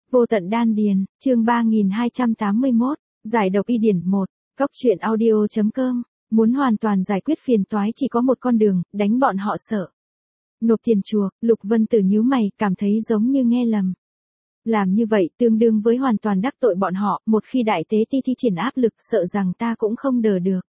Vô tận đan điền, chương 3281, giải độc y điển 1, Cốc truyện audio.com, muốn hoàn toàn giải quyết phiền toái chỉ có một con đường, đánh bọn họ sợ. Nộp tiền chuộc, Lục Vân Tử nhíu mày, cảm thấy giống như nghe lầm. Làm như vậy tương đương với hoàn toàn đắc tội bọn họ, một khi đại tế ti thi triển áp lực sợ rằng ta cũng không đỡ được.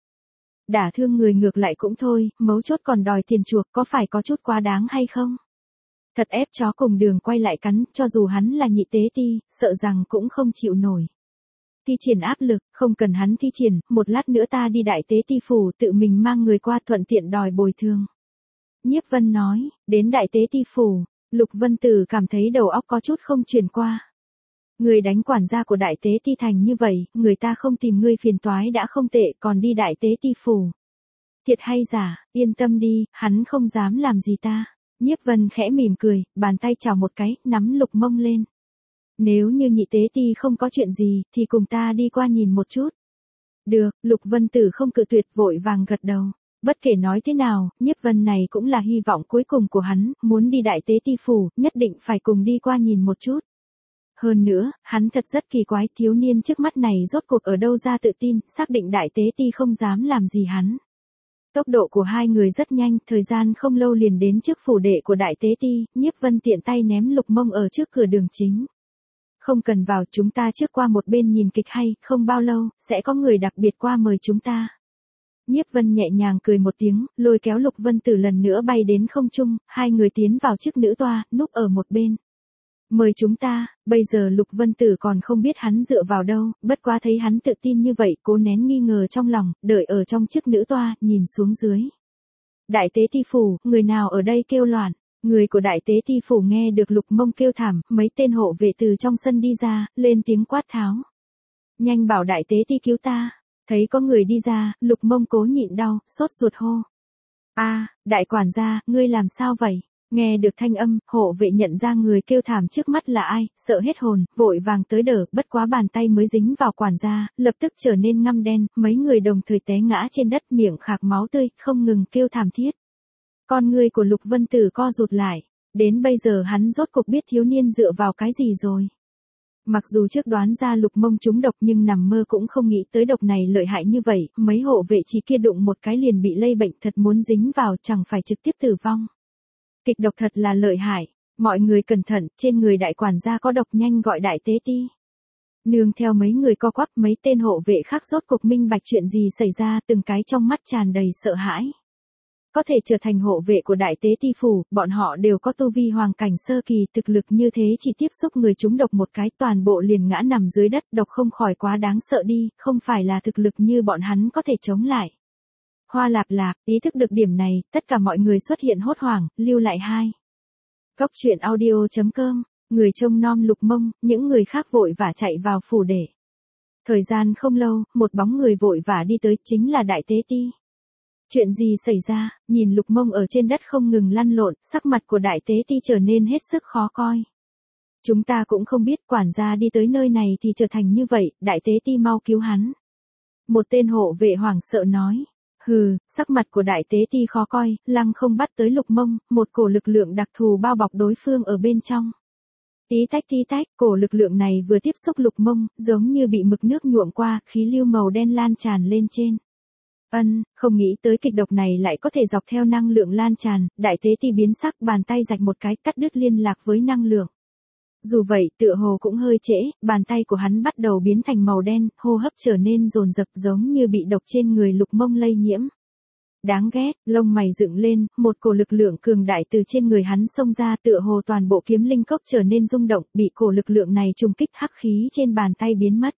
Đả thương người ngược lại cũng thôi, mấu chốt còn đòi tiền chuộc có phải có chút quá đáng hay không? Thật ép chó cùng đường quay lại cắn, cho dù hắn là nhị tế ti, sợ rằng cũng không chịu nổi. Thi triển áp lực, không cần hắn thi triển, một lát nữa ta đi đại tế ti phủ tự mình mang người qua thuận tiện đòi bồi thường. Nhiếp Vân nói, đến đại tế ti phủ, Lục Vân Tử cảm thấy đầu óc có chút không chuyển qua. Người đánh quản gia của đại tế ti thành như vậy, người ta không tìm ngươi phiền toái đã không tệ còn đi đại tế ti phủ. Thiệt hay giả, yên tâm đi, hắn không dám làm gì ta. Nhiếp Vân khẽ mỉm cười, bàn tay chào một cái, nắm Lục Mông lên. Nếu như nhị tế ti không có chuyện gì, thì cùng ta đi qua nhìn một chút. Được, Lục Vân Tử không cự tuyệt vội vàng gật đầu. Bất kể nói thế nào, Nhiếp Vân này cũng là hy vọng cuối cùng của hắn, muốn đi đại tế ti phủ, nhất định phải cùng đi qua nhìn một chút. Hơn nữa, hắn thật rất kỳ quái, thiếu niên trước mắt này rốt cuộc ở đâu ra tự tin, xác định đại tế ti không dám làm gì hắn. Tốc độ của hai người rất nhanh, thời gian không lâu liền đến trước phủ đệ của đại tế ti, Nhiếp Vân tiện tay ném Lục Mông ở trước cửa đường chính. Không cần vào, chúng ta trước qua một bên nhìn kịch hay, không bao lâu, sẽ có người đặc biệt qua mời chúng ta. Nhiếp Vân nhẹ nhàng cười một tiếng, lôi kéo Lục Vân Tử lần nữa bay đến không trung, hai người tiến vào trước nữ toa, núp ở một bên. Mời chúng ta, bây giờ Lục Vân Tử còn không biết hắn dựa vào đâu, bất quá thấy hắn tự tin như vậy, cố nén nghi ngờ trong lòng, đợi ở trong chiếc nữ toa, nhìn xuống dưới. Đại tế ti phủ, người nào ở đây kêu loạn, người của đại tế ti phủ nghe được Lục Mông kêu thảm, mấy tên hộ vệ từ trong sân đi ra, lên tiếng quát tháo. Nhanh bảo đại tế ti cứu ta, thấy có người đi ra, Lục Mông cố nhịn đau, sốt ruột hô. Đại quản gia, ngươi làm sao vậy? Nghe được thanh âm, hộ vệ nhận ra người kêu thảm trước mắt là ai, sợ hết hồn, vội vàng tới đỡ, bất quá bàn tay mới dính vào quản gia, lập tức trở nên ngăm đen, mấy người đồng thời té ngã trên đất miệng khạc máu tươi, không ngừng kêu thảm thiết. Con người của Lục Vân Tử co rụt lại, đến bây giờ hắn rốt cục biết thiếu niên dựa vào cái gì rồi. Mặc dù trước đoán ra Lục Mông trúng độc nhưng nằm mơ cũng không nghĩ tới độc này lợi hại như vậy, mấy hộ vệ chỉ kia đụng một cái liền bị lây bệnh thật muốn dính vào chẳng phải trực tiếp tử vong. Kịch độc thật là lợi hại, mọi người cẩn thận, trên người đại quản gia có độc nhanh gọi đại tế ti. Nương theo mấy người co quắp mấy tên hộ vệ khác rốt cục minh bạch chuyện gì xảy ra từng cái trong mắt tràn đầy sợ hãi. Có thể trở thành hộ vệ của đại tế ti phủ, bọn họ đều có tu vi hoàng cảnh sơ kỳ thực lực như thế chỉ tiếp xúc người trúng độc một cái toàn bộ liền ngã nằm dưới đất độc không khỏi quá đáng sợ đi, không phải là thực lực như bọn hắn có thể chống lại. Hoa Lạp Lạp, ý thức được điểm này, tất cả mọi người xuất hiện hốt hoảng, lưu lại hai. Cốc truyện audio.com, người trông nom Lục Mông, những người khác vội vã chạy vào phủ để. Thời gian không lâu, một bóng người vội vã đi tới, chính là đại tế ti. Chuyện gì xảy ra, nhìn Lục Mông ở trên đất không ngừng lăn lộn, sắc mặt của đại tế ti trở nên hết sức khó coi. Chúng ta cũng không biết quản gia đi tới nơi này thì trở thành như vậy, đại tế ti mau cứu hắn. Một tên hộ vệ hoảng sợ nói. Hừ, sắc mặt của đại tế ti khó coi, lăng không bắt tới Lục Mông, một cổ lực lượng đặc thù bao bọc đối phương ở bên trong. Tí tách, cổ lực lượng này vừa tiếp xúc Lục Mông, giống như bị mực nước nhuộm qua, khí lưu màu đen lan tràn lên trên. Không nghĩ tới kịch độc này lại có thể dọc theo năng lượng lan tràn, đại tế ti biến sắc bàn tay rạch một cái cắt đứt liên lạc với năng lượng. Dù vậy, tựa hồ cũng hơi trễ, bàn tay của hắn bắt đầu biến thành màu đen, hô hấp trở nên dồn dập giống như bị độc trên người Lục Mông lây nhiễm. Đáng ghét, lông mày dựng lên, một cổ lực lượng cường đại từ trên người hắn xông ra tựa hồ toàn bộ kiếm linh cốc trở nên rung động, bị cổ lực lượng này trùng kích hắc khí trên bàn tay biến mất.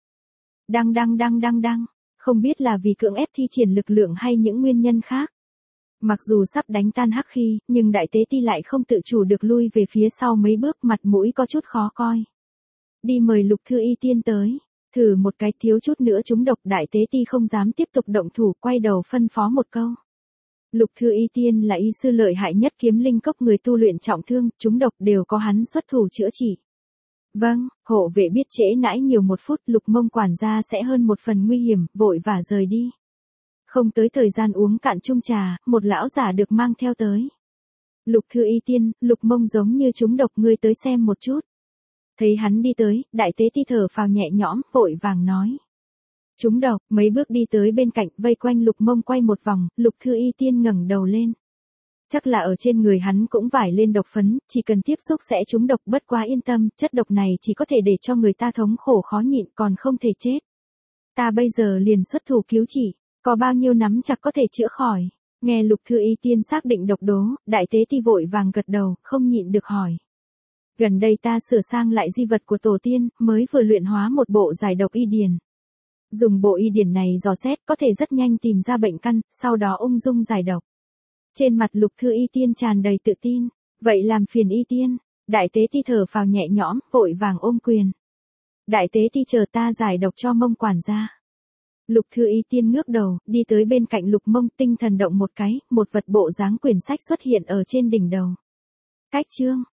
Đăng, không biết là vì cưỡng ép thi triển lực lượng hay những nguyên nhân khác. Mặc dù sắp đánh tan hắc khí, nhưng đại tế ti lại không tự chủ được lui về phía sau mấy bước mặt mũi có chút khó coi. Đi mời Lục Thư Y Tiên tới, thử một cái thiếu chút nữa trúng độc đại tế ti không dám tiếp tục động thủ quay đầu phân phó một câu. Lục Thư Y Tiên là y sư lợi hại nhất kiếm linh cốc người tu luyện trọng thương, trúng độc đều có hắn xuất thủ chữa trị. Vâng, hộ vệ biết trễ nãi nhiều một phút Lục Mông quản gia sẽ hơn một phần nguy hiểm, vội vã rời đi. Không tới thời gian uống cạn chung trà, một lão giả được mang theo tới. Lục Thư Y Tiên, Lục Mông giống như trúng độc ngươi tới xem một chút. Thấy hắn đi tới, đại tế ti thở phào nhẹ nhõm, vội vàng nói. Trúng độc, mấy bước đi tới bên cạnh, vây quanh Lục Mông quay một vòng, Lục Thư Y Tiên ngẩng đầu lên. Chắc là ở trên người hắn cũng vải lên độc phấn, chỉ cần tiếp xúc sẽ trúng độc, bất quá yên tâm, chất độc này chỉ có thể để cho người ta thống khổ khó nhịn, còn không thể chết. Ta bây giờ liền xuất thủ cứu chỉ, có bao nhiêu nắm chặt có thể chữa khỏi. Nghe Lục Thư Y Tiên xác định độc đố, đại tế ti vội vàng gật đầu, không nhịn được hỏi. Gần đây ta sửa sang lại di vật của tổ tiên, mới vừa luyện hóa một bộ giải độc y điển. Dùng bộ y điển này dò xét có thể rất nhanh tìm ra bệnh căn, sau đó ung dung giải độc. Trên mặt Lục Thư Y Tiên tràn đầy tự tin, vậy làm phiền Y Tiên. Đại tế ti thở phào nhẹ nhõm, vội vàng ôm quyền. Đại tế ti chờ ta giải độc cho Mông quản gia. Lục Thư Y Tiên ngước đầu, đi tới bên cạnh Lục Mông, tinh thần động một cái, một vật bộ dáng quyển sách xuất hiện ở trên đỉnh đầu. Cách chương